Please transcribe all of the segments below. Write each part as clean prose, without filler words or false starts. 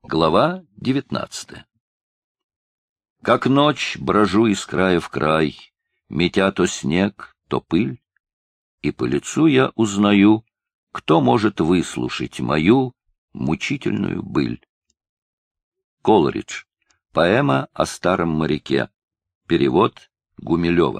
Глава 19. Как ночь брожу из края в край, метя то снег, то пыль, и по лицу я узнаю, кто может выслушать мою мучительную быль. Колридж. Поэма о старом моряке. Перевод Гумилева.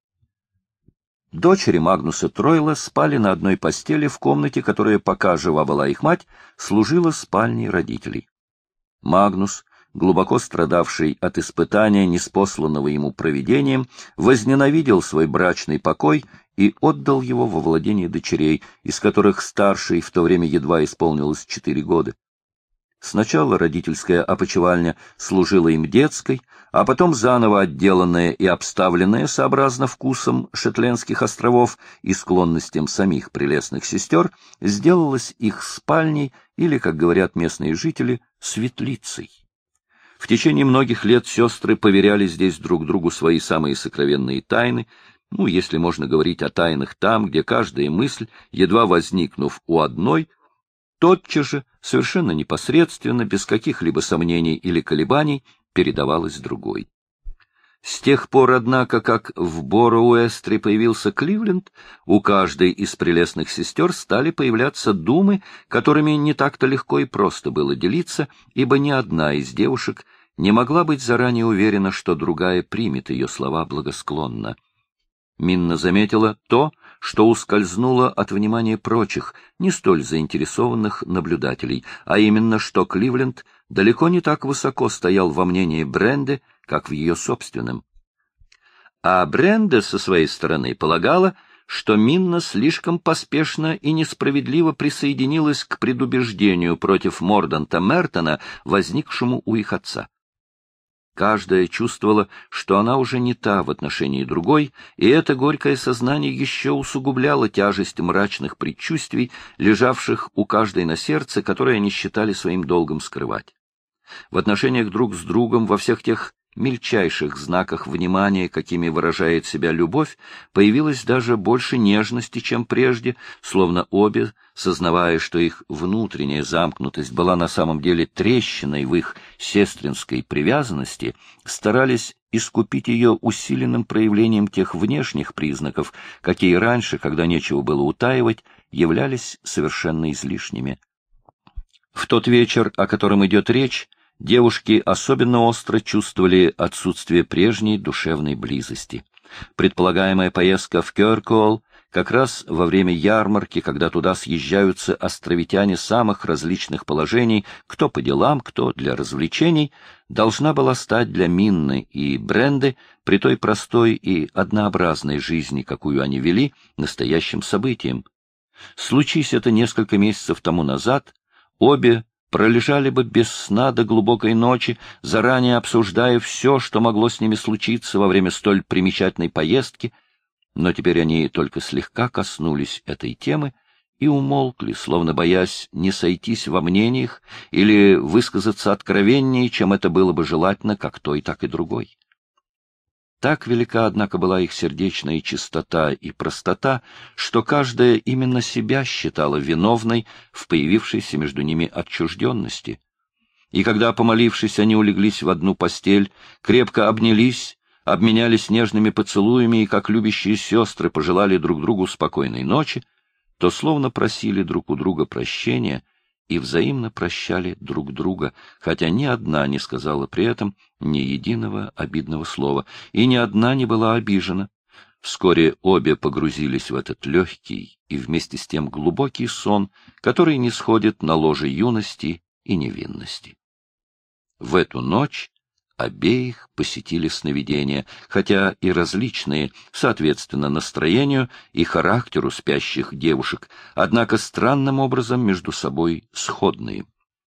Дочери Магнуса Тройла спали на одной постели в комнате, которая, пока жива была их мать, служила спальней родителей. Магнус, глубоко страдавший от испытания, ниспосланного ему провидением, возненавидел свой брачный покой и отдал его во владение дочерей, из которых старшей в то время едва исполнилось 4 года. Сначала родительская опочивальня служила им детской, а потом заново отделанная и обставленная сообразно вкусам Шетлендских островов и склонностям самих прелестных сестер, сделалась их спальней или, как говорят местные жители, светлицей. В течение многих лет сестры поверяли здесь друг другу свои самые сокровенные тайны, если можно говорить о тайнах там, где каждая мысль, едва возникнув у одной, тотчас же, совершенно непосредственно, без каких-либо сомнений или колебаний, передавалась другой. С тех пор, однако, как в Боро-Уэстре появился Кливленд, у каждой из прелестных сестер стали появляться думы, которыми не так-то легко и просто было делиться, ибо ни одна из девушек не могла быть заранее уверена, что другая примет ее слова благосклонно. Минна заметила то, что ускользнуло от внимания прочих, не столь заинтересованных наблюдателей, а именно, что Кливленд далеко не так высоко стоял во мнении Бренды, как в ее собственном. А Бренда, со своей стороны, полагала, что Минна слишком поспешно и несправедливо присоединилась к предубеждению против Морданта Мертона, возникшему у их отца. Каждая чувствовала, что она уже не та в отношении другой, и это горькое сознание еще усугубляло тяжесть мрачных предчувствий, лежавших у каждой на сердце, которые они считали своим долгом скрывать. В отношениях друг с другом, во всех тех мельчайших знаках внимания, какими выражает себя любовь, появилось даже больше нежности, чем прежде, словно обе, сознавая, что их внутренняя замкнутость была на самом деле трещиной в их сестринской привязанности, старались искупить ее усиленным проявлением тех внешних признаков, какие раньше, когда нечего было утаивать, являлись совершенно излишними. В тот вечер, о котором идет речь, девушки особенно остро чувствовали отсутствие прежней душевной близости. Предполагаемая поездка в Кёркуолл как раз во время ярмарки, когда туда съезжаются островитяне самых различных положений, кто по делам, кто для развлечений, должна была стать для Минны и Бренды при той простой и однообразной жизни, какую они вели, настоящим событием. Случись это несколько месяцев тому назад, обе пролежали бы без сна до глубокой ночи, заранее обсуждая все, что могло с ними случиться во время столь примечательной поездки, но теперь они только слегка коснулись этой темы и умолкли, словно боясь не сойтись во мнениях или высказаться откровеннее, чем это было бы желательно как той, так и другой. Так велика, однако, была их сердечная чистота и простота, что каждая именно себя считала виновной в появившейся между ними отчужденности. И когда, помолившись, они улеглись в одну постель, крепко обнялись, обменялись нежными поцелуями и, как любящие сестры, пожелали друг другу спокойной ночи, то словно просили друг у друга прощения и взаимно прощали друг друга, хотя ни одна не сказала при этом ни единого обидного слова, и ни одна не была обижена. Вскоре обе погрузились в этот легкий и вместе с тем глубокий сон, который не сходит на ложе юности и невинности. В эту ночь обеих посетили сновидения, хотя и различные, соответственно настроению и характеру спящих девушек, однако странным образом между собой сходные.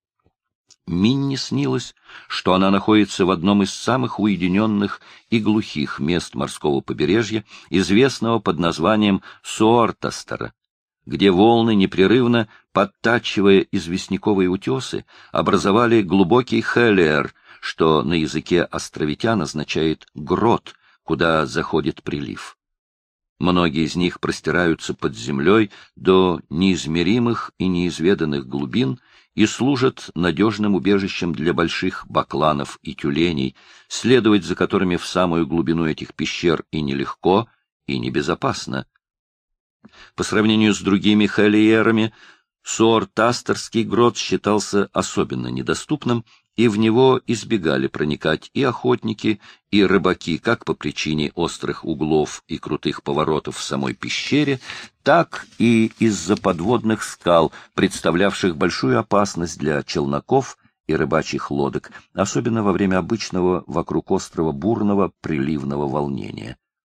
Минне снилось, что она находится в одном из самых уединенных и глухих мест морского побережья, известного под названием Суортастера, где волны, непрерывно подтачивая известняковые утесы, образовали глубокий хелиэр, что на языке островитян означает «грот», куда заходит прилив. Многие из них простираются под землей до неизмеримых и неизведанных глубин, и служат надежным убежищем для больших бакланов и тюленей, следовать за которыми в самую глубину этих пещер и нелегко, и небезопасно. По сравнению с другими холиерами, Суор-Тастерский грот считался особенно недоступным, и в него избегали проникать и охотники, и рыбаки как по причине острых углов и крутых поворотов в самой пещере, так и из-за подводных скал, представлявших большую опасность для челноков и рыбачьих лодок, особенно во время обычного вокруг острова бурного приливного волнения.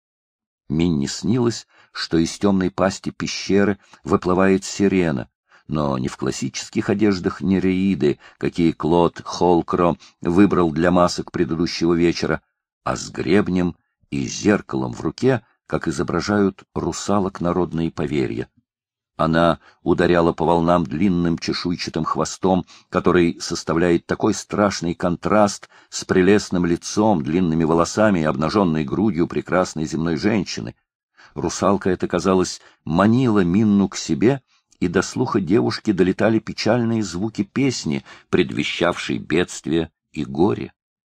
Минни снилось, что из темной пасти пещеры выплывает сирена, но не в классических одеждах нереиды, какие Клод Холкро выбрал для масок предыдущего вечера, а с гребнем и зеркалом в руке, как изображают русалок народные поверья. Она ударяла по волнам длинным чешуйчатым хвостом, который составляет такой страшный контраст с прелестным лицом, длинными волосами и обнаженной грудью прекрасной земной женщины. Русалка эта, казалось, манила Минну к себе, и до слуха девушки долетали печальные звуки песни, предвещавшей бедствие и горе.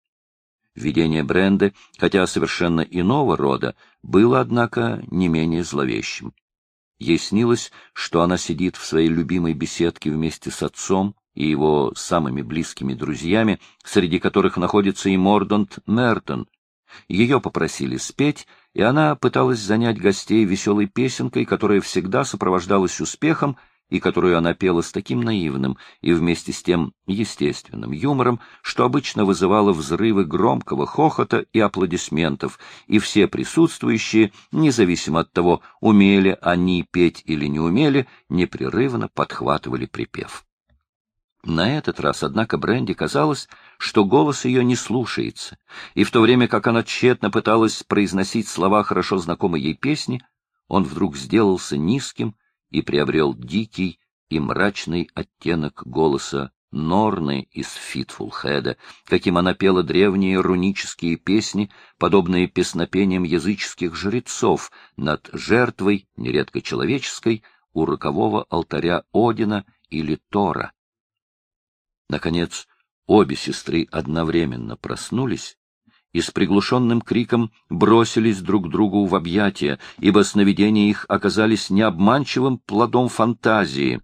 Видение Бренды, хотя совершенно иного рода, было, однако, не менее зловещим. Ей снилось, что она сидит в своей любимой беседке вместе с отцом и его самыми близкими друзьями, среди которых находится и Мордонт Мертон. Ее попросили спеть, и она пыталась занять гостей веселой песенкой, которая всегда сопровождалась успехом и которую она пела с таким наивным и вместе с тем естественным юмором, что обычно вызывало взрывы громкого хохота и аплодисментов, и все присутствующие, независимо от того, умели они петь или не умели, непрерывно подхватывали припев. На этот раз, однако, Бренди казалось, что голос ее не слушается, и в то время как она тщетно пыталась произносить слова хорошо знакомой ей песни, он вдруг сделался низким и приобрел дикий и мрачный оттенок голоса Норны из Фитфулхеда, каким она пела древние рунические песни, подобные песнопениям языческих жрецов над жертвой, нередко человеческой, у рокового алтаря Одина или Тора. Наконец, обе сестры одновременно проснулись и с приглушенным криком бросились друг другу в объятия, ибо сновидения их оказались необманчивым плодом фантазии.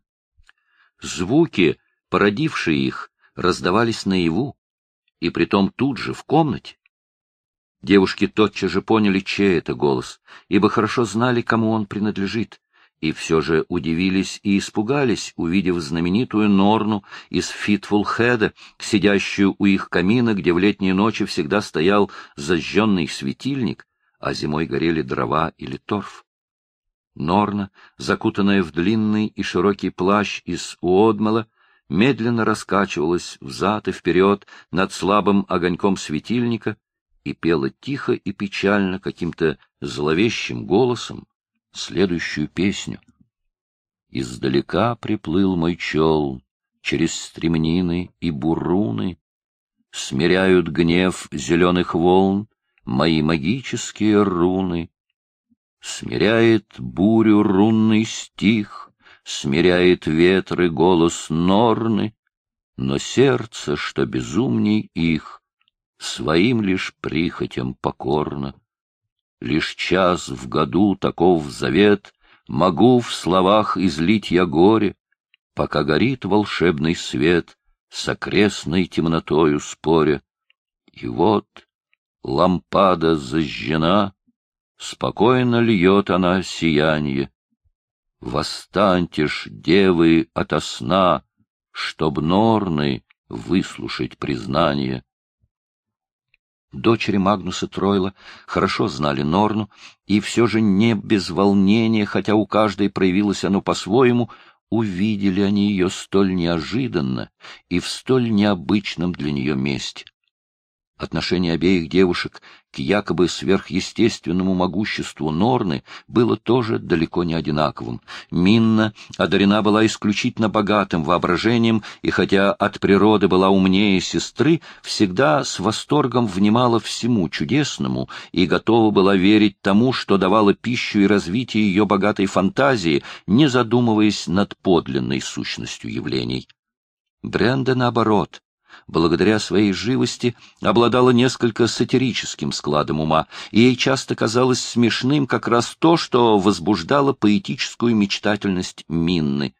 Звуки, породившие их, раздавались наяву, и притом тут же, в комнате. Девушки тотчас же поняли, чей это голос, ибо хорошо знали, кому он принадлежит, и все же удивились и испугались, увидев знаменитую Норну из Фитфулхеда, сидящую у их камина, где в летние ночи всегда стоял зажженный светильник, а зимой горели дрова или торф. Норна, закутанная в длинный и широкий плащ из уодмала, медленно раскачивалась взад и вперед над слабым огоньком светильника и пела тихо и печально каким-то зловещим голосом следующую песню. Издалека приплыл мой чел, через стремнины и буруны, смиряют гнев зеленых волн мои магические руны. Смиряет бурю рунный стих, смиряет ветры голос Норны, но сердце, что безумней их, своим лишь прихотям покорно. Лишь час в году таков завет, могу в словах излить я горе, пока горит волшебный свет, с окрестной темнотою споря. И вот лампада зажжена, спокойно льет она сиянье. Восстаньте ж, девы, ото сна, чтоб Норны выслушать признание. Дочери Магнуса Тройла хорошо знали Норну, и все же не без волнения, хотя у каждой проявилось оно по-своему, увидели они ее столь неожиданно и в столь необычном для нее месте. Отношение обеих девушек к якобы сверхъестественному могуществу Норны было тоже далеко не одинаковым. Минна одарена была исключительно богатым воображением, и хотя от природы была умнее сестры, всегда с восторгом внимала всему чудесному и готова была верить тому, что давало пищу и развитие ее богатой фантазии, не задумываясь над подлинной сущностью явлений. Бренда, наоборот, благодаря своей живости, обладала несколько сатирическим складом ума, и ей часто казалось смешным как раз то, что возбуждало поэтическую мечтательность Минны.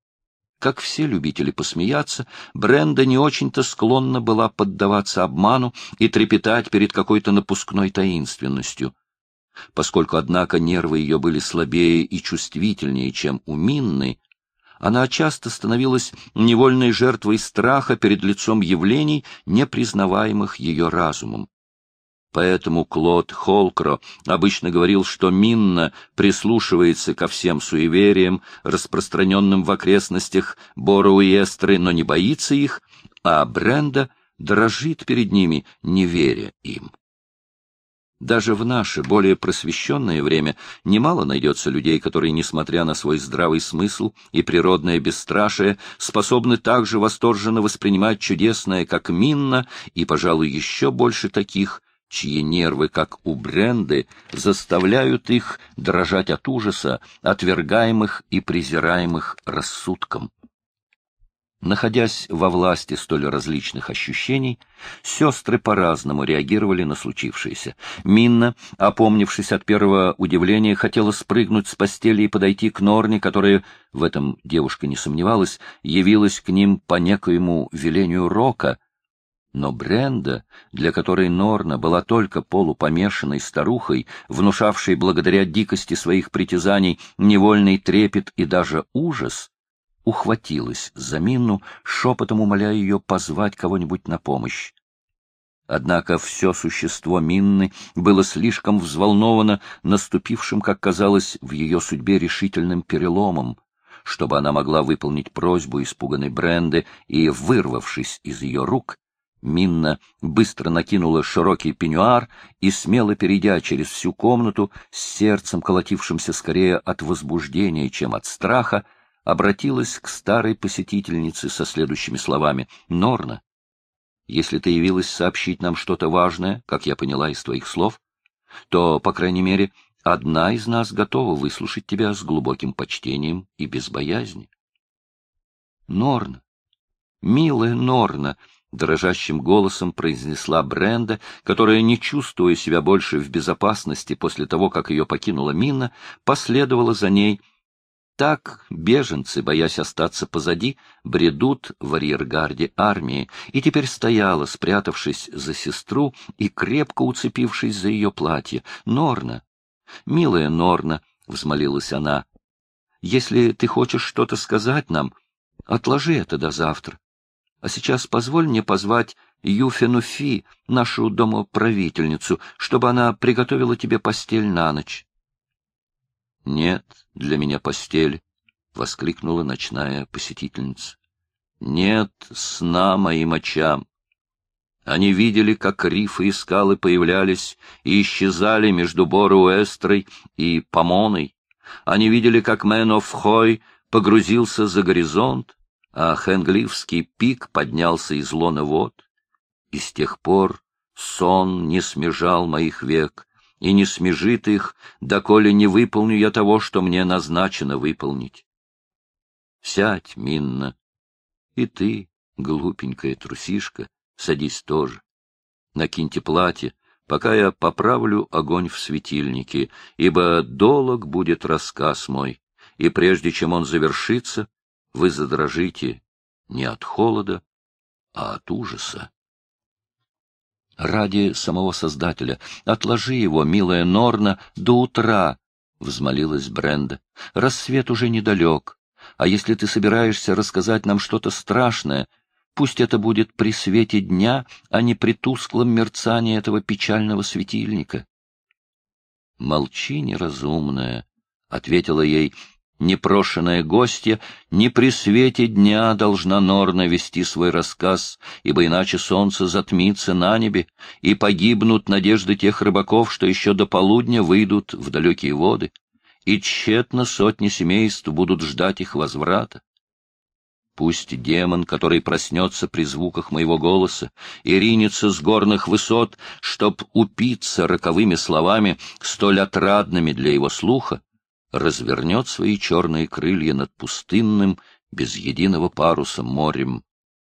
Как все любители посмеяться, Бренда не очень-то склонна была поддаваться обману и трепетать перед какой-то напускной таинственностью. Поскольку, однако, нервы ее были слабее и чувствительнее, чем у Минны, она часто становилась невольной жертвой страха перед лицом явлений, не признаваемых ее разумом. Поэтому Клод Холкро обычно говорил, что Минна прислушивается ко всем суевериям, распространенным в окрестностях Боруэстры, но не боится их, а Бренда дрожит перед ними, не веря им. Даже в наше, более просвещенное время, немало найдется людей, которые, несмотря на свой здравый смысл и природное бесстрашие, способны также восторженно воспринимать чудесное, как Минна, и, пожалуй, еще больше таких, чьи нервы, как у Бренды, заставляют их дрожать от ужаса, отвергаемых и презираемых рассудком. Находясь во власти столь различных ощущений, сестры по-разному реагировали на случившееся. Минна, опомнившись от первого удивления, хотела спрыгнуть с постели и подойти к Норне, которая, в этом девушка не сомневалась, явилась к ним по некоему велению Рока. Но Бренда, для которой Норна была только полупомешанной старухой, внушавшей благодаря дикости своих притязаний невольный трепет и даже ужас, ухватилась за Минну, шепотом умоляя ее позвать кого-нибудь на помощь. Однако все существо Минны было слишком взволновано наступившим, как казалось, в ее судьбе решительным переломом, чтобы она могла выполнить просьбу испуганной Бренды, и, вырвавшись из ее рук, Минна быстро накинула широкий пеньюар и, смело перейдя через всю комнату, с сердцем, колотившимся скорее от возбуждения, чем от страха, обратилась к старой посетительнице со следующими словами: «Норна, если ты явилась сообщить нам что-то важное, как я поняла из твоих слов, то, по крайней мере, одна из нас готова выслушать тебя с глубоким почтением и без боязни». «Норна, милая Норна», — дрожащим голосом произнесла Бренда, которая, не чувствуя себя больше в безопасности после того, как ее покинула Минна, последовала за ней. Так беженцы, боясь остаться позади, бредут в арьергарде армии, и теперь стояла, спрятавшись за сестру и крепко уцепившись за ее платье. «Норна, милая Норна», — взмолилась она, — «если ты хочешь что-то сказать нам, отложи это до завтра. А сейчас позволь мне позвать Юфену Фи, нашу домоправительницу, чтобы она приготовила тебе постель на ночь». «Нет для меня постели», — воскликнула ночная посетительница. «Нет сна моим очам». Они видели, как рифы и скалы появлялись и исчезали между Боруэстрой и Помоной. Они видели, как Мен-оф-Хой погрузился за горизонт, а Хенглифский пик поднялся из лона вод. И с тех пор сон не смежал моих век, и не смежит их, доколе не выполню я того, что мне назначено выполнить. Сядь, Минна, и ты, глупенькая трусишка, садись тоже. Накиньте платье, пока я поправлю огонь в светильнике, ибо долог будет рассказ мой, и прежде чем он завершится, вы задрожите не от холода, а от ужаса. «Ради самого Создателя, отложи его, милая Норна, до утра», — взмолилась Бренда. «Рассвет уже недалек, а если ты собираешься рассказать нам что-то страшное, пусть это будет при свете дня, а не при тусклом мерцании этого печального светильника». «Молчи, неразумная», — ответила ей непрошенная гостья. «Не при свете дня должна Норна вести свой рассказ, ибо иначе солнце затмится на небе, и погибнут надежды тех рыбаков, что еще до полудня выйдут в далекие воды, и тщетно сотни семейств будут ждать их возврата. Пусть демон, который проснется при звуках моего голоса и ринется с горных высот, чтоб упиться роковыми словами, столь отрадными для его слуха, развернет свои черные крылья над пустынным, без единого паруса морем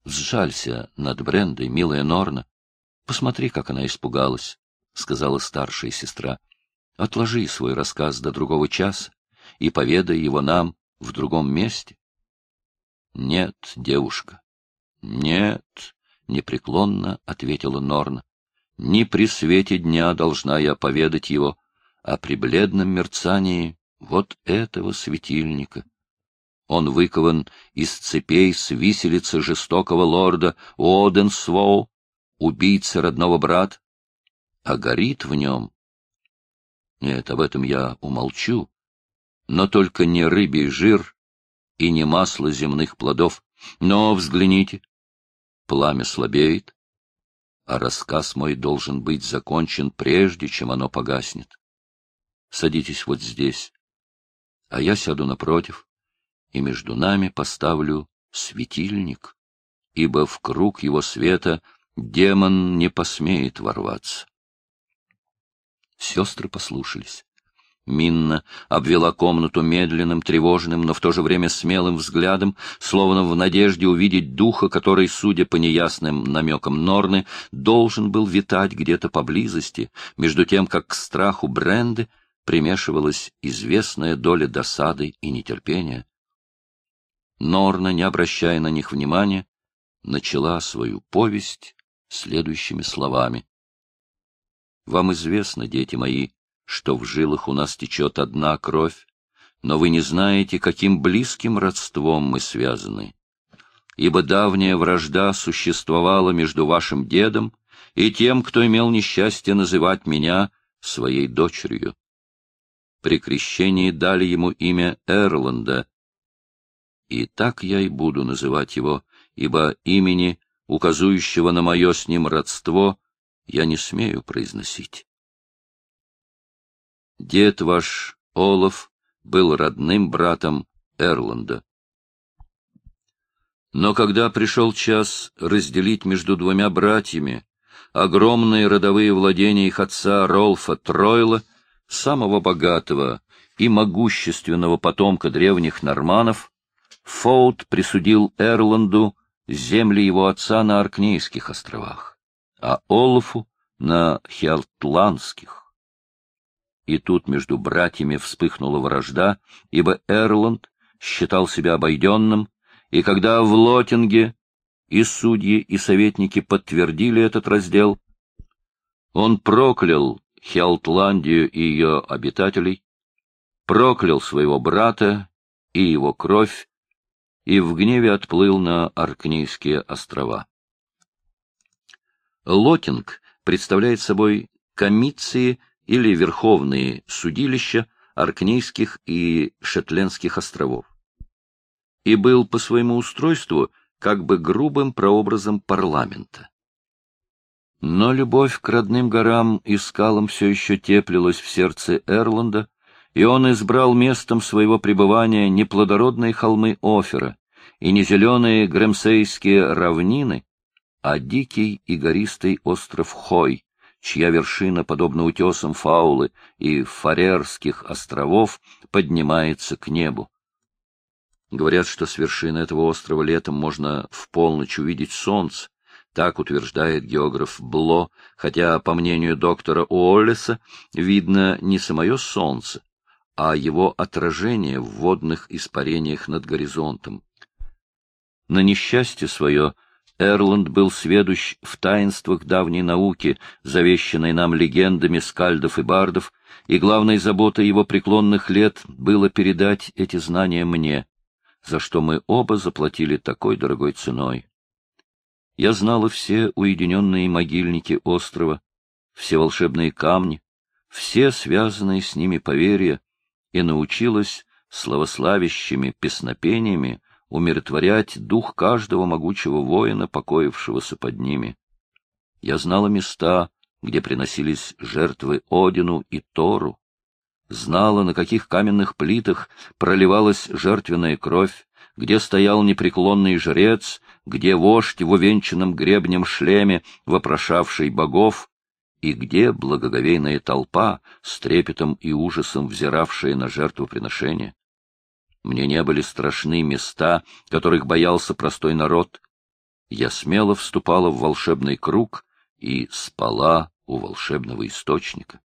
Сжалься над Брендой, милая Норна. Посмотри, как она испугалась, — сказала старшая сестра. Отложи свой рассказ до другого часа и поведай его нам в другом месте. — Нет, девушка, нет, — непреклонно ответила Норна. — Не при свете дня должна я поведать его, а при бледном мерцании вот этого светильника. Он выкован из цепей с виселицы жестокого лорда Оденсвоу, убийцы родного брата, а горит в нем. Нет, об этом я умолчу, но только не рыбий жир и не масло земных плодов. Но взгляните, пламя слабеет, а рассказ мой должен быть закончен прежде, чем оно погаснет. Садитесь вот здесь, а я сяду напротив, и между нами поставлю светильник, ибо в круг его света демон не посмеет ворваться. Сестры послушались. Минна обвела комнату медленным, тревожным, но в то же время смелым взглядом, словно в надежде увидеть духа, который, судя по неясным намекам Норны, должен был витать где-то поблизости, между тем, как к страху Бренды примешивалась известная доля досады и нетерпения. Норна, не обращая на них внимания, начала свою повесть следующими словами. «Вам известно, дети мои, что в жилах у нас течет одна кровь, но вы не знаете, каким близким родством мы связаны, ибо давняя вражда существовала между вашим дедом и тем, кто имел несчастье называть меня своей дочерью. При крещении дали ему имя Эрланда, и так я и буду называть его, ибо имени, указующего на мое с ним родство, я не смею произносить. Дед ваш, Олаф, был родным братом Эрланда. Но когда пришел час разделить между двумя братьями огромные родовые владения их отца Ролфа Тройла, самого богатого и могущественного потомка древних норманнов, Фоут присудил Эрланду земли его отца на Оркнейских островах, а Олафу — на Хjaltlandских. И тут между братьями вспыхнула вражда, ибо Эрланд считал себя обойденным, и когда в Лотинге и судьи, и советники подтвердили этот раздел, он проклял Хjaltlandию и ее обитателей, проклял своего брата и его кровь, и в гневе отплыл на Оркнейские острова. Лотинг представляет собой комиции или верховные судилища Оркнейских и Шетлендских островов, и был по своему устройству как бы грубым прообразом парламента. Но любовь к родным горам и скалам все еще теплилась в сердце Эрланда, и он избрал местом своего пребывания не плодородные холмы Офера и не зеленые Гремсейские равнины, а дикий и гористый остров Хой, чья вершина, подобно утесам Фаулы и Фарерских островов, поднимается к небу. Говорят, что с вершины этого острова летом можно в полночь увидеть солнце. Так утверждает географ Бло, хотя, по мнению доктора Уоллеса, видно не самое солнце, а его отражение в водных испарениях над горизонтом. На несчастье свое Эрланд был сведущ в таинствах давней науки, завещанной нам легендами скальдов и бардов, и главной заботой его преклонных лет было передать эти знания мне, за что мы оба заплатили такой дорогой ценой. Я знала все уединенные могильники острова, все волшебные камни, все связанные с ними поверья, и научилась славославящими песнопениями умиротворять дух каждого могучего воина, покоившегося под ними. Я знала места, где приносились жертвы Одину и Тору, знала, на каких каменных плитах проливалась жертвенная кровь, где стоял непреклонный жрец, где вождь в увенчанном гребнем шлеме, вопрошавший богов, и где благоговейная толпа, с трепетом и ужасом взиравшая на жертвоприношение. Мне не были страшны места, которых боялся простой народ. я смело вступала в волшебный круг и спала у волшебного источника.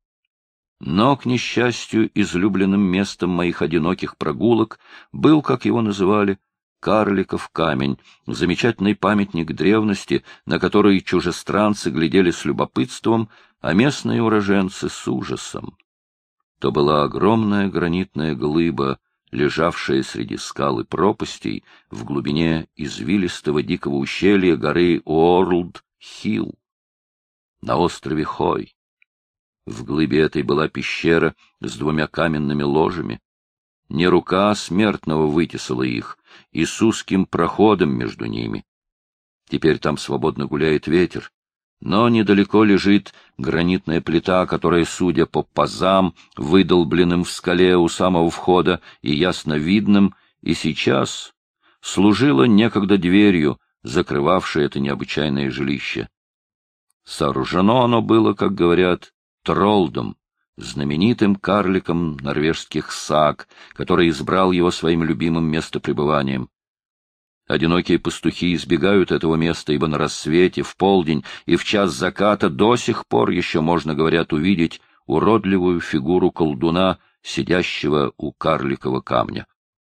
Но, к несчастью, излюбленным местом моих одиноких прогулок был, как его называли, Карликов камень, замечательный памятник древности, на который чужестранцы глядели с любопытством, а местные уроженцы с ужасом. То была огромная гранитная глыба, лежавшая среди скал и пропастей в глубине извилистого дикого ущелья горы Уорлд-Хилл на острове Хой. В глыбе этой была пещера с 2 каменными ложами. Не рука смертного вытесала их, и с узким проходом между ними. Теперь там свободно гуляет ветер, но недалеко лежит гранитная плита, которая, судя по пазам, выдолбленным в скале у самого входа и ясно видным, и сейчас служила некогда дверью, закрывавшей это необычайное жилище. Сооружено оно было, как говорят, Тролдом, знаменитым карликом норвежских саг, который избрал его своим любимым местопребыванием. Одинокие пастухи избегают этого места, ибо на рассвете, в полдень и в час заката до сих пор еще можно, говорят, увидеть уродливую фигуру колдуна, сидящего у карликового камня.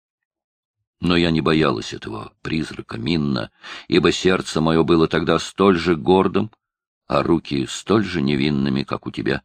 Но я не боялась этого призрака, Минна, ибо сердце мое было тогда столь же гордым, а руки столь же невинными, как у тебя.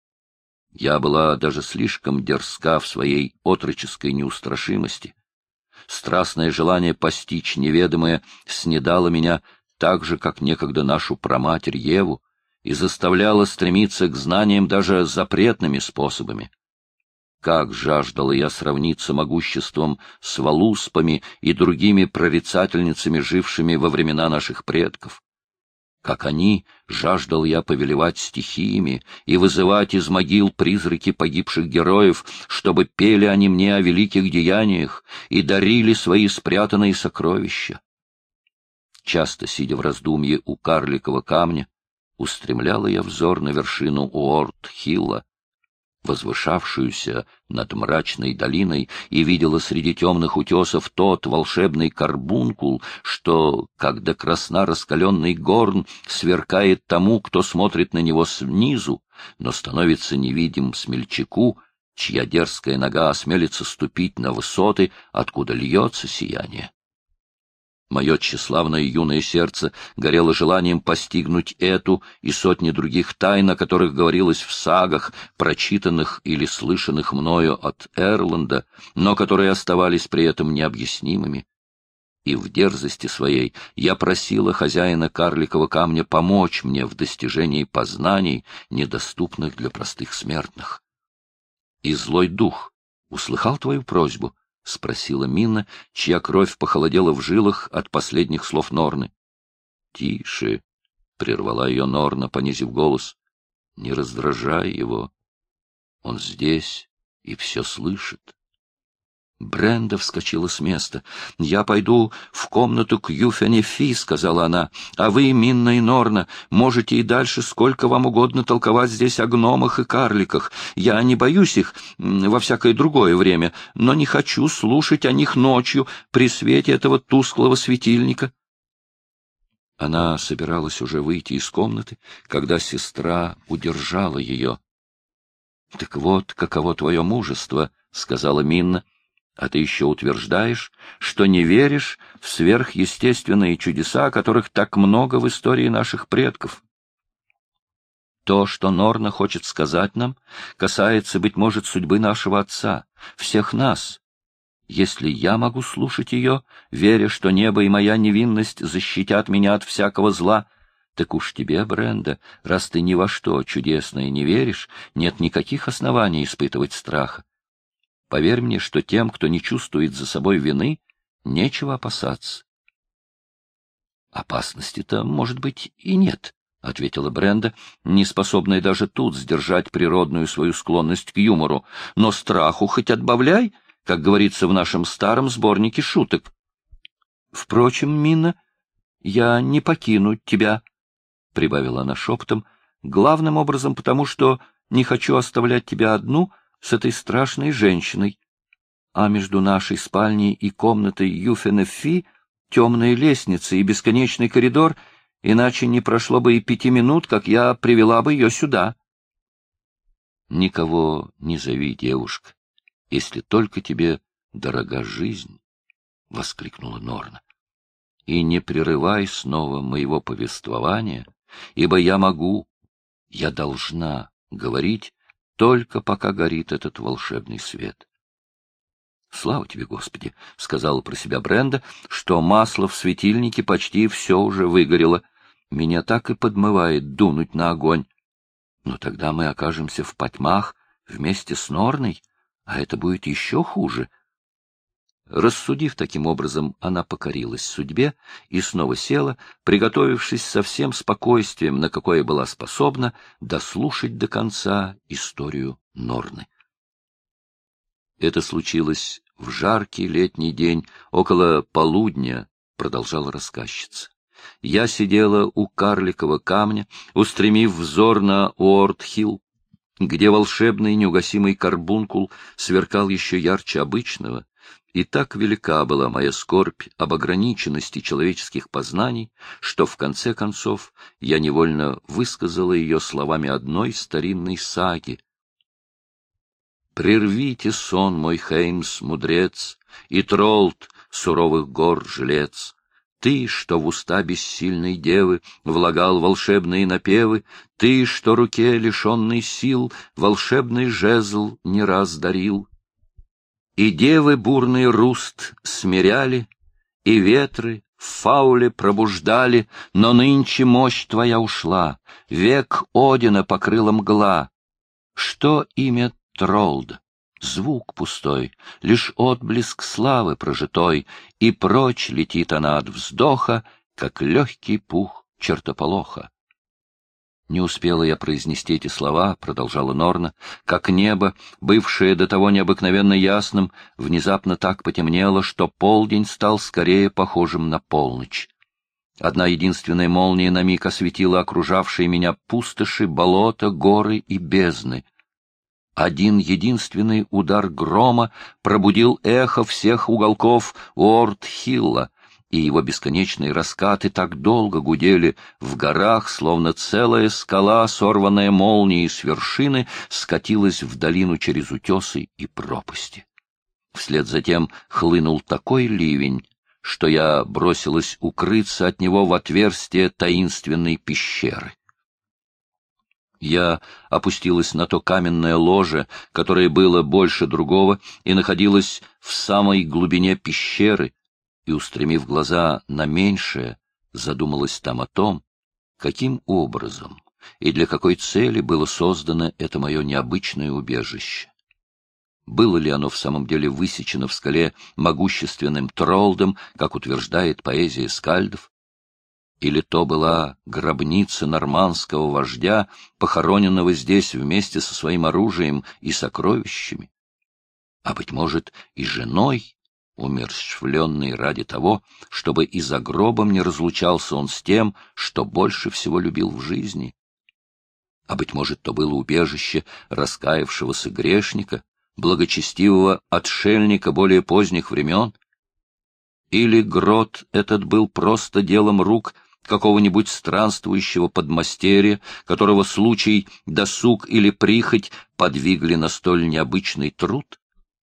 Я была даже слишком дерзка в своей отроческой неустрашимости. Страстное желание постичь неведомое снедало меня так же, как некогда нашу праматерь Еву, и заставляло стремиться к знаниям даже запретными способами. Как жаждала я сравниться могуществом с валуспами и другими прорицательницами, жившими во времена наших предков. Как они, жаждал я повелевать стихиями и вызывать из могил призраки погибших героев, чтобы пели они мне о великих деяниях и дарили свои спрятанные сокровища. Часто, сидя в раздумье у карликового камня, устремляла я взор на вершину Уорд-Хилла, возвышавшуюся над мрачной долиной, и видела среди темных утесов тот волшебный карбункул, что, как до красна раскаленный горн, сверкает тому, кто смотрит на него снизу, но становится невидим смельчаку, чья дерзкая нога осмелится ступить на высоты, откуда льется сияние. Мое тщеславное юное сердце горело желанием постигнуть эту и сотни других тайн, о которых говорилось в сагах, прочитанных или слышанных мною от Эрланда, но которые оставались при этом необъяснимыми. И в дерзости своей я просила хозяина карликового камня помочь мне в достижении познаний, недоступных для простых смертных. И злой дух услыхал твою просьбу? — спросила Минна, чья кровь похолодела в жилах от последних слов Норны. — Тише, — прервала ее Норна, понизив голос, — не раздражай его. Он здесь и все слышит. Бренда вскочила с места. — Я пойду в комнату к Юфенефи, — сказала она, — а вы, Минна и Норна, можете и дальше сколько вам угодно толковать здесь о гномах и карликах. Я не боюсь их во всякое другое время, но не хочу слушать о них ночью при свете этого тусклого светильника. Она собиралась уже выйти из комнаты, когда сестра удержала ее. — Так вот, каково твое мужество, — сказала Минна. А ты еще утверждаешь, что не веришь в сверхъестественные чудеса, которых так много в истории наших предков. То, что Норна хочет сказать нам, касается, быть может, судьбы нашего отца, всех нас. Если я могу слушать ее, веря, что небо и моя невинность защитят меня от всякого зла, так уж тебе, Бренда, раз ты ни во что чудесное не веришь, нет никаких оснований испытывать страха. Поверь мне, что тем, кто не чувствует за собой вины, нечего опасаться. — Опасности-то, может быть, и нет, — ответила Бренда, не способная даже тут сдержать природную свою склонность к юмору. — Но страху хоть отбавляй, как говорится в нашем старом сборнике шуток. — Впрочем, Минна, я не покину тебя, — прибавила она шепотом, — главным образом потому, что не хочу оставлять тебя одну с этой страшной женщиной, а между нашей спальней и комнатой Юфенефи темная лестница и бесконечный коридор, иначе не прошло бы и 5 минут, как я привела бы ее сюда. Никого не зови, девушка, если только тебе дорога жизнь, — воскликнула Норна. И не прерывай снова моего повествования, ибо я должна говорить только пока горит этот волшебный свет. Слава тебе, Господи, — сказала про себя Бренда, — что масло в светильнике почти все уже выгорело. Меня так и подмывает дунуть на огонь. Но тогда мы окажемся в потьмах вместе с Норной, а это будет еще хуже. Рассудив таким образом, она покорилась судьбе и снова села, приготовившись со всем спокойствием, на какое была способна, дослушать до конца историю Норны. Это случилось в жаркий летний день, около полудня, — продолжала рассказчица. Я сидела у карликового камня, устремив взор на Уорд-Хилл, где волшебный неугасимый карбункул сверкал еще ярче обычного, и так велика была моя скорбь об ограниченности человеческих познаний, что в конце концов я невольно высказала ее словами одной старинной саги. «Прервите сон мой, Хеймс, мудрец, и Тролд, суровых гор жилец. Ты, что в уста бессильной девы влагал волшебные напевы, ты, что руке, лишенной сил, волшебный жезл не раз дарил. И девы бурный руст смиряли, и ветры в фауле пробуждали, но нынче мощь твоя ушла, век Одина покрыла мгла. Что имя Тролд? Звук пустой, лишь отблеск славы прожитой, и прочь летит она от вздоха, как легкий пух чертополоха. Не успела я произнести эти слова, — продолжала Норна, — как небо, бывшее до того необыкновенно ясным, внезапно так потемнело, что полдень стал скорее похожим на полночь. Одна единственная молния на миг осветила окружавшие меня пустоши, болота, горы и бездны. Один единственный удар грома пробудил эхо всех уголков Уорд-Хилла, и его бесконечные раскаты так долго гудели в горах, словно целая скала, сорванная молнией с вершины, скатилась в долину через утесы и пропасти. Вслед за тем хлынул такой ливень, что я бросилась укрыться от него в отверстие таинственной пещеры. Я опустилась на то каменное ложе, которое было больше другого, и находилось в самой глубине пещеры, и, устремив глаза на меньшее, задумалась там о том, каким образом и для какой цели было создано это мое необычное убежище. Было ли оно в самом деле высечено в скале могущественным Тролдом, как утверждает поэзия скальдов? Или то была гробница нормандского вождя, похороненного здесь вместе со своим оружием и сокровищами? А, быть может, и женой, умерщвленной ради того, чтобы и за гробом не разлучался он с тем, что больше всего любил в жизни? А, быть может, то было убежище раскаявшегося грешника, благочестивого отшельника более поздних времен? Или грот этот был просто делом рук какого-нибудь странствующего подмастерья, которого случай, досуг или прихоть подвигли на столь необычный труд?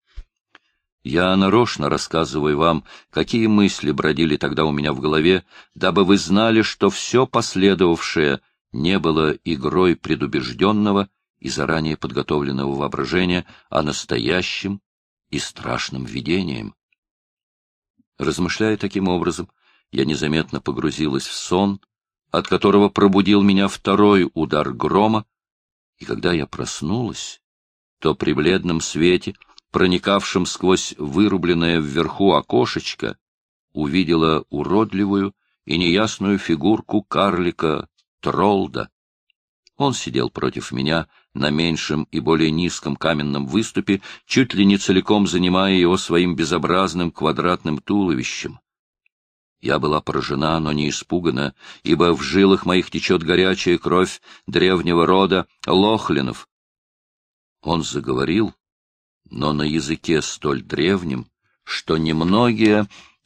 Я нарочно рассказываю вам, какие мысли бродили тогда у меня в голове, дабы вы знали, что все последовавшее не было игрой предубежденного и заранее подготовленного воображения, а настоящим и страшным видением. Размышляя таким образом, я незаметно погрузилась в сон, от которого пробудил меня второй удар грома, и когда я проснулась, то при бледном свете, проникавшем сквозь вырубленное вверху окошечко, увидела уродливую и неясную фигурку карлика Тролда. Он сидел против меня на меньшем и более низком каменном выступе, чуть ли не целиком занимая его своим безобразным квадратным туловищем. Я была поражена, но не испугана, ибо в жилах моих течет горячая кровь древнего рода Лохлинов. Он заговорил, но на языке столь древнем, что немногие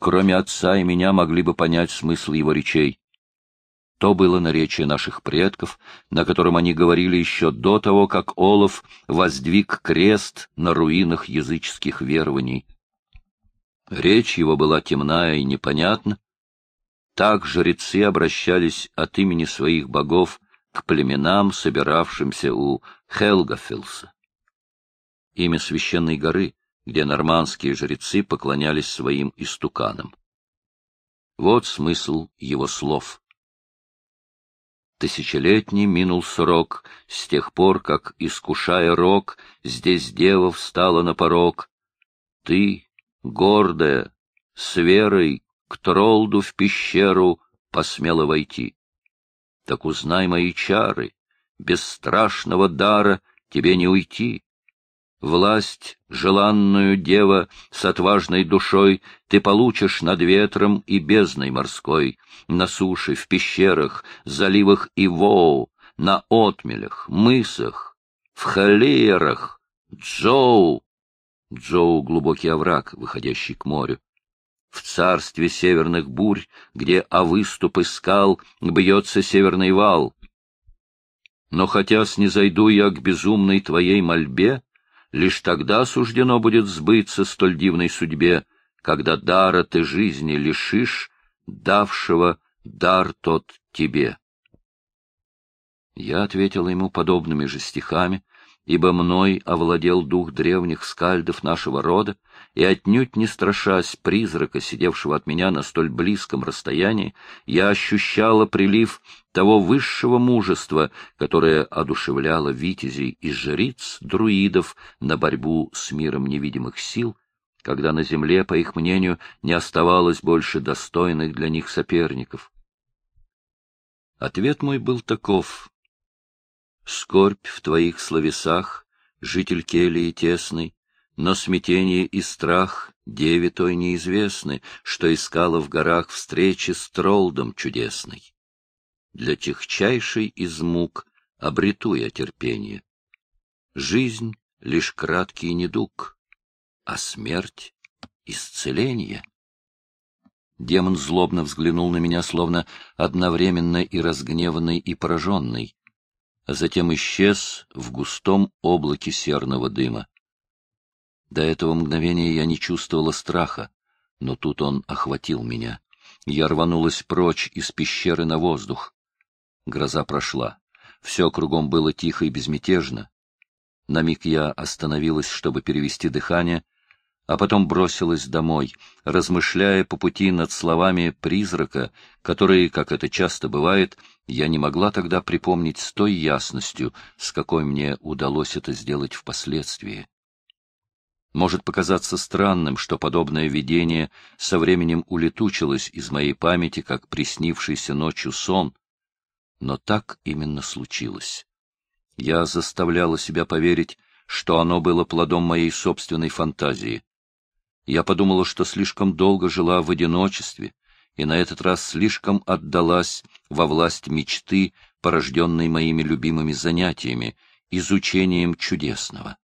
кроме отца и меня, могли бы понять смысл его речей. То было наречие наших предков, на котором они говорили еще до того, как Олаф воздвиг крест на руинах языческих верований. Речь его была темная и непонятна. Так жрецы обращались от имени своих богов к племенам, собиравшимся у Хелгафилса, имя священной горы, где нормандские жрецы поклонялись своим истуканам. Вот смысл его слов. Тысячелетний минул срок, с тех пор, как, искушая рок, здесь дева встала на порог. Ты, гордая, с верой к Тролду в пещеру посмела войти. Так узнай мои чары, без страшного дара тебе не уйти. Власть, желанную, дева, с отважной душой ты получишь над ветром и бездной морской, на суше, в пещерах, заливах и воу, на отмелях, мысах, в холерах, Джоу. Джоу — глубокий овраг, выходящий к морю. В царстве северных бурь, где о выступы скал бьется северный вал. Но хотя снизойду я к безумной твоей мольбе, лишь тогда суждено будет сбыться столь дивной судьбе, когда дара ты жизни лишишь, давшего дар тот тебе. Я ответил ему подобными же стихами, ибо мной овладел дух древних скальдов нашего рода, и отнюдь не страшась призрака, сидевшего от меня на столь близком расстоянии, я ощущала прилив того высшего мужества, которое одушевляло витязей и жриц, друидов, на борьбу с миром невидимых сил, когда на земле, по их мнению, не оставалось больше достойных для них соперников. Ответ мой был таков: скорбь в твоих словесах, житель келии тесной, но смятение и страх деве той неизвестны, что искала в горах встречи с Тролдом чудесной. Для тихчайшей из мук обрету я терпение. Жизнь — лишь краткий недуг, а смерть — исцеление. Демон злобно взглянул на меня, словно одновременно и разгневанный, и пораженный, а затем исчез в густом облаке серного дыма. До этого мгновения я не чувствовала страха, но тут он охватил меня. Я рванулась прочь из пещеры на воздух. Гроза прошла. Все кругом было тихо и безмятежно. На миг я остановилась, чтобы перевести дыхание, а потом бросилась домой, размышляя по пути над словами призрака, которые, как это часто бывает, я не могла тогда припомнить с той ясностью, с какой мне удалось это сделать впоследствии. Может показаться странным, что подобное видение со временем улетучилось из моей памяти, как приснившийся ночью сон, но так именно случилось. Я заставляла себя поверить, что оно было плодом моей собственной фантазии. Я подумала, что слишком долго жила в одиночестве, и на этот раз слишком отдалась во власть мечты, порожденной моими любимыми занятиями, изучением чудесного.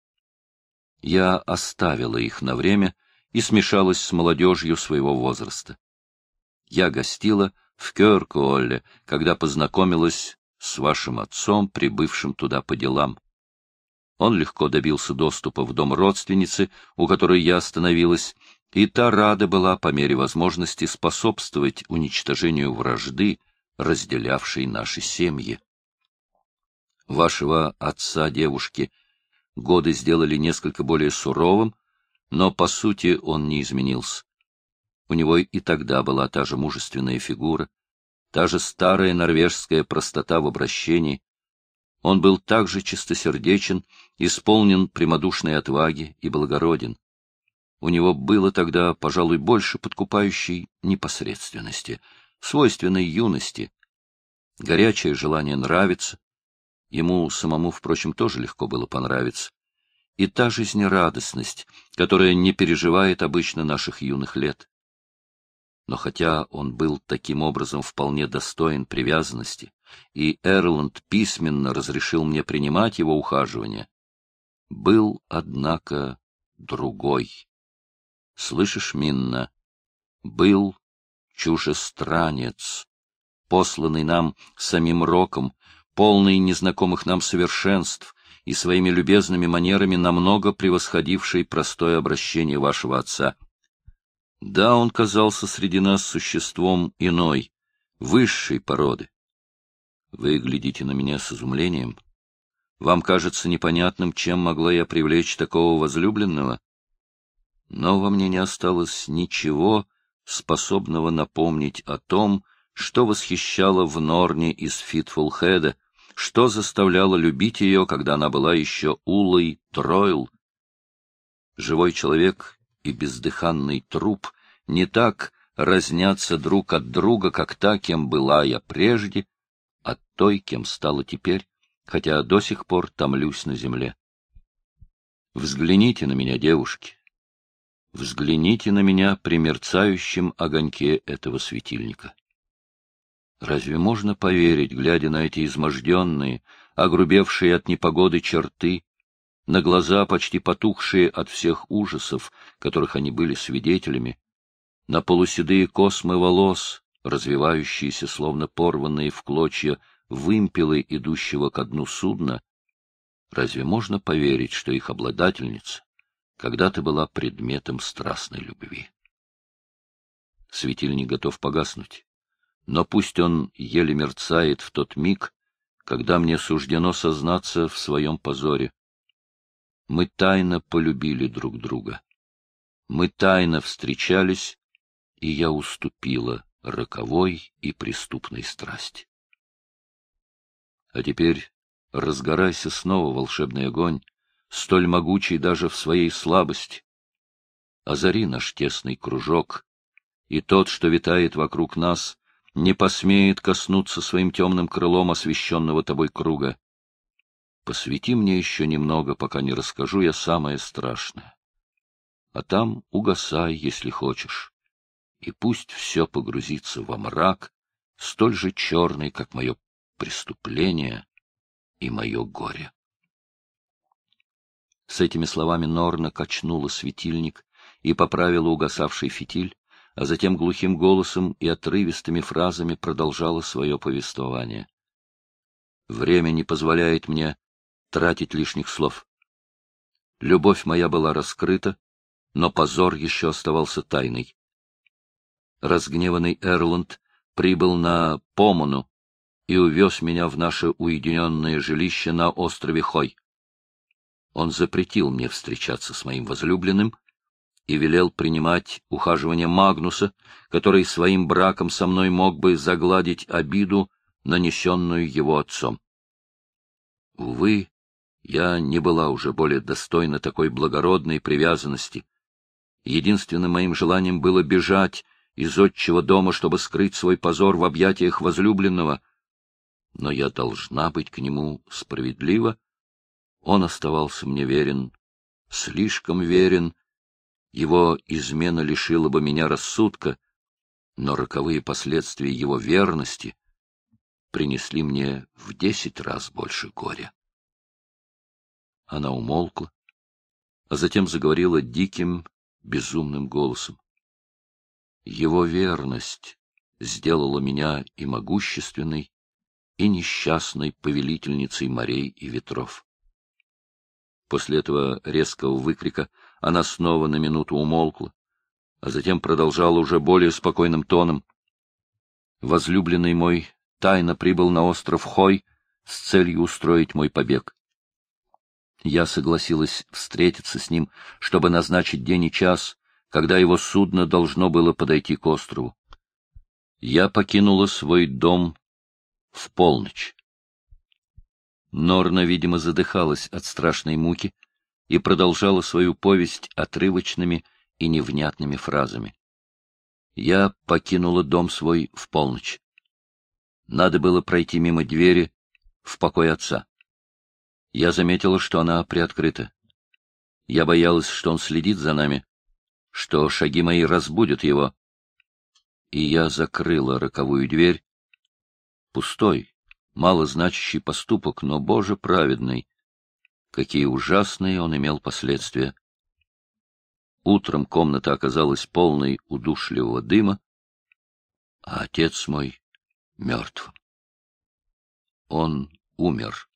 Я оставила их на время и смешалась с молодежью своего возраста. Я гостила в Кёркуолле, когда познакомилась с вашим отцом, прибывшим туда по делам. Он легко добился доступа в дом родственницы, у которой я остановилась, и та рада была по мере возможности способствовать уничтожению вражды, разделявшей наши семьи. Вашего отца, девушки, годы сделали несколько более суровым, но, по сути, он не изменился. У него и тогда была та же мужественная фигура, та же старая норвежская простота в обращении. Он был также чистосердечен, исполнен прямодушной отваги и благороден. У него было тогда, пожалуй, больше подкупающей непосредственности, свойственной юности, горячее желание нравиться. Ему самому, впрочем, тоже легко было понравиться. И та жизнерадостность, которая не переживает обычно наших юных лет. Но хотя он был таким образом вполне достоин привязанности, и Эрланд письменно разрешил мне принимать его ухаживание, был, однако, другой. Слышишь, Минна, был чужестранец, посланный нам самим Роком, полный незнакомых нам совершенств и своими любезными манерами намного превосходивший простое обращение вашего отца. Да, он казался среди нас существом иной, высшей породы. Вы глядите на меня с изумлением. Вам кажется непонятным, чем могла я привлечь такого возлюбленного? Но во мне не осталось ничего, способного напомнить о том, что восхищало в Норне из Фитфулхеда, что заставляло любить ее, когда она была еще Улой Тройл. Живой человек и бездыханный труп не так разнятся друг от друга, как та, кем была я прежде, от той, кем стала теперь, хотя до сих пор томлюсь на земле. Взгляните на меня, девушки. Взгляните на меня при мерцающем огоньке этого светильника. Разве можно поверить, глядя на эти изможденные, огрубевшие от непогоды черты, на глаза, почти потухшие от всех ужасов, которых они были свидетелями, на полуседые космы волос, развивающиеся, словно порванные в клочья вымпелы идущего ко дну судна, разве можно поверить, что их обладательница когда-то была предметом страстной любви? Светильник готов погаснуть, но пусть он еле мерцает в тот миг, когда мне суждено сознаться в своем позоре. Мы тайно полюбили друг друга. Мы тайно встречались, и я уступила роковой и преступной страсти. А теперь разгорайся снова, волшебный огонь, столь могучий даже в своей слабости. Озари наш тесный кружок, и тот, что витает вокруг нас, не посмеет коснуться своим темным крылом освещенного тобой круга. Посвети мне еще немного, пока не расскажу я самое страшное. А там угасай, если хочешь, и пусть все погрузится во мрак, столь же черный, как мое преступление и мое горе. С этими словами Норна качнула светильник и поправила угасавший фитиль, а затем глухим голосом и отрывистыми фразами продолжала свое повествование. Время не позволяет мне тратить лишних слов. Любовь моя была раскрыта, но позор еще оставался тайной. Разгневанный Эрланд прибыл на Помону и увез меня в наше уединенное жилище на острове Хой. Он запретил мне встречаться с моим возлюбленным и велел принимать ухаживание Магнуса, который своим браком со мной мог бы загладить обиду, нанесенную его отцом. Увы, я не была уже более достойна такой благородной привязанности. Единственным моим желанием было бежать из отчего дома, чтобы скрыть свой позор в объятиях возлюбленного. Но я должна быть к нему справедлива. Он оставался мне верен, слишком верен. Его измена лишила бы меня рассудка, но роковые последствия его верности принесли мне в 10 раз больше горя. Она умолкла, а затем заговорила диким, безумным голосом. Его верность сделала меня и могущественной, и несчастной повелительницей морей и ветров. После этого резкого выкрика она снова на минуту умолкла, а затем продолжала уже более спокойным тоном. Возлюбленный мой тайно прибыл на остров Хой с целью устроить мой побег. Я согласилась встретиться с ним, чтобы назначить день и час, когда его судно должно было подойти к острову. Я покинула свой дом в полночь. Норна, видимо, задыхалась от страшной муки и продолжала свою повесть отрывочными и невнятными фразами. Я покинула дом свой в полночь. Надо было пройти мимо двери в покой отца. Я заметила, что она приоткрыта. Я боялась, что он следит за нами, что шаги мои разбудят его. И я закрыла роковую дверь. Пустой, малозначащий поступок, но, Боже праведный, какие ужасные он имел последствия. Утром комната оказалась полной удушливого дыма, а отец мой мертв. Он умер.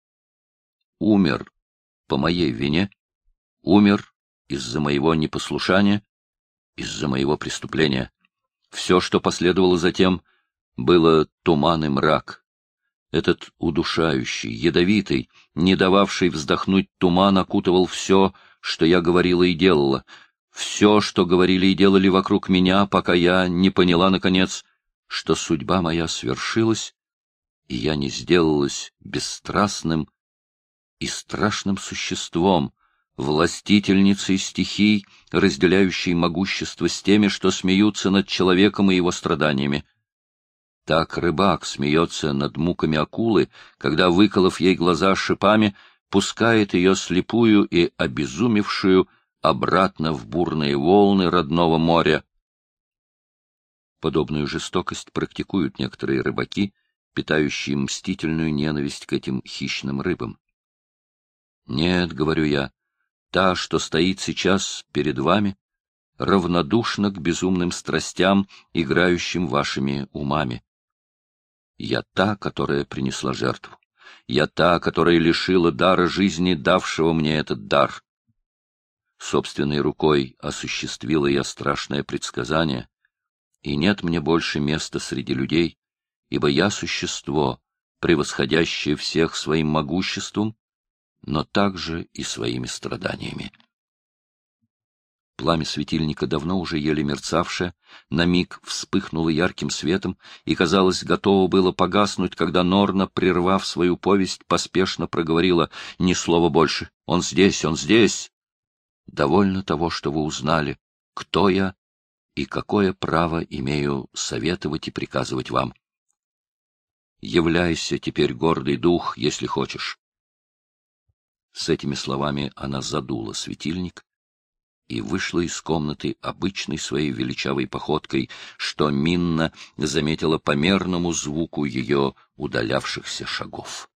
Умер по моей вине, умер из-за моего непослушания, из-за моего преступления. Все, что последовало затем, было туман и мрак. Этот удушающий, ядовитый, не дававший вздохнуть туман окутывал все, что я говорила и делала, все, что говорили и делали вокруг меня, пока я не поняла, наконец, что судьба моя свершилась, и я не сделалась бесстрастным и страшным существом, властительницей стихий, разделяющей могущество с теми, что смеются над человеком и его страданиями. Так рыбак смеется над муками акулы, когда, выколов ей глаза шипами, пускает ее слепую и обезумевшую обратно в бурные волны родного моря. Подобную жестокость практикуют некоторые рыбаки, питающие мстительную ненависть к этим хищным рыбам. Нет, говорю я, та, что стоит сейчас перед вами, равнодушна к безумным страстям, играющим вашими умами. Я та, которая принесла жертву. Я та, которая лишила дара жизни, давшего мне этот дар. Собственной рукой осуществила я страшное предсказание, и нет мне больше места среди людей, ибо я существо, превосходящее всех своим могуществом, но также и своими страданиями. Пламя светильника, давно уже еле мерцавшее, на миг вспыхнуло ярким светом и, казалось, готово было погаснуть, когда Норна, прервав свою повесть, поспешно проговорила: «Ни слова больше. Он здесь, он здесь. Довольно того, что вы узнали, кто я и какое право имею советовать и приказывать вам. Являйся теперь, гордый дух, если хочешь». С этими словами она задула светильник и вышла из комнаты обычной своей величавой походкой, что Минна заметила по мерному звуку ее удалявшихся шагов.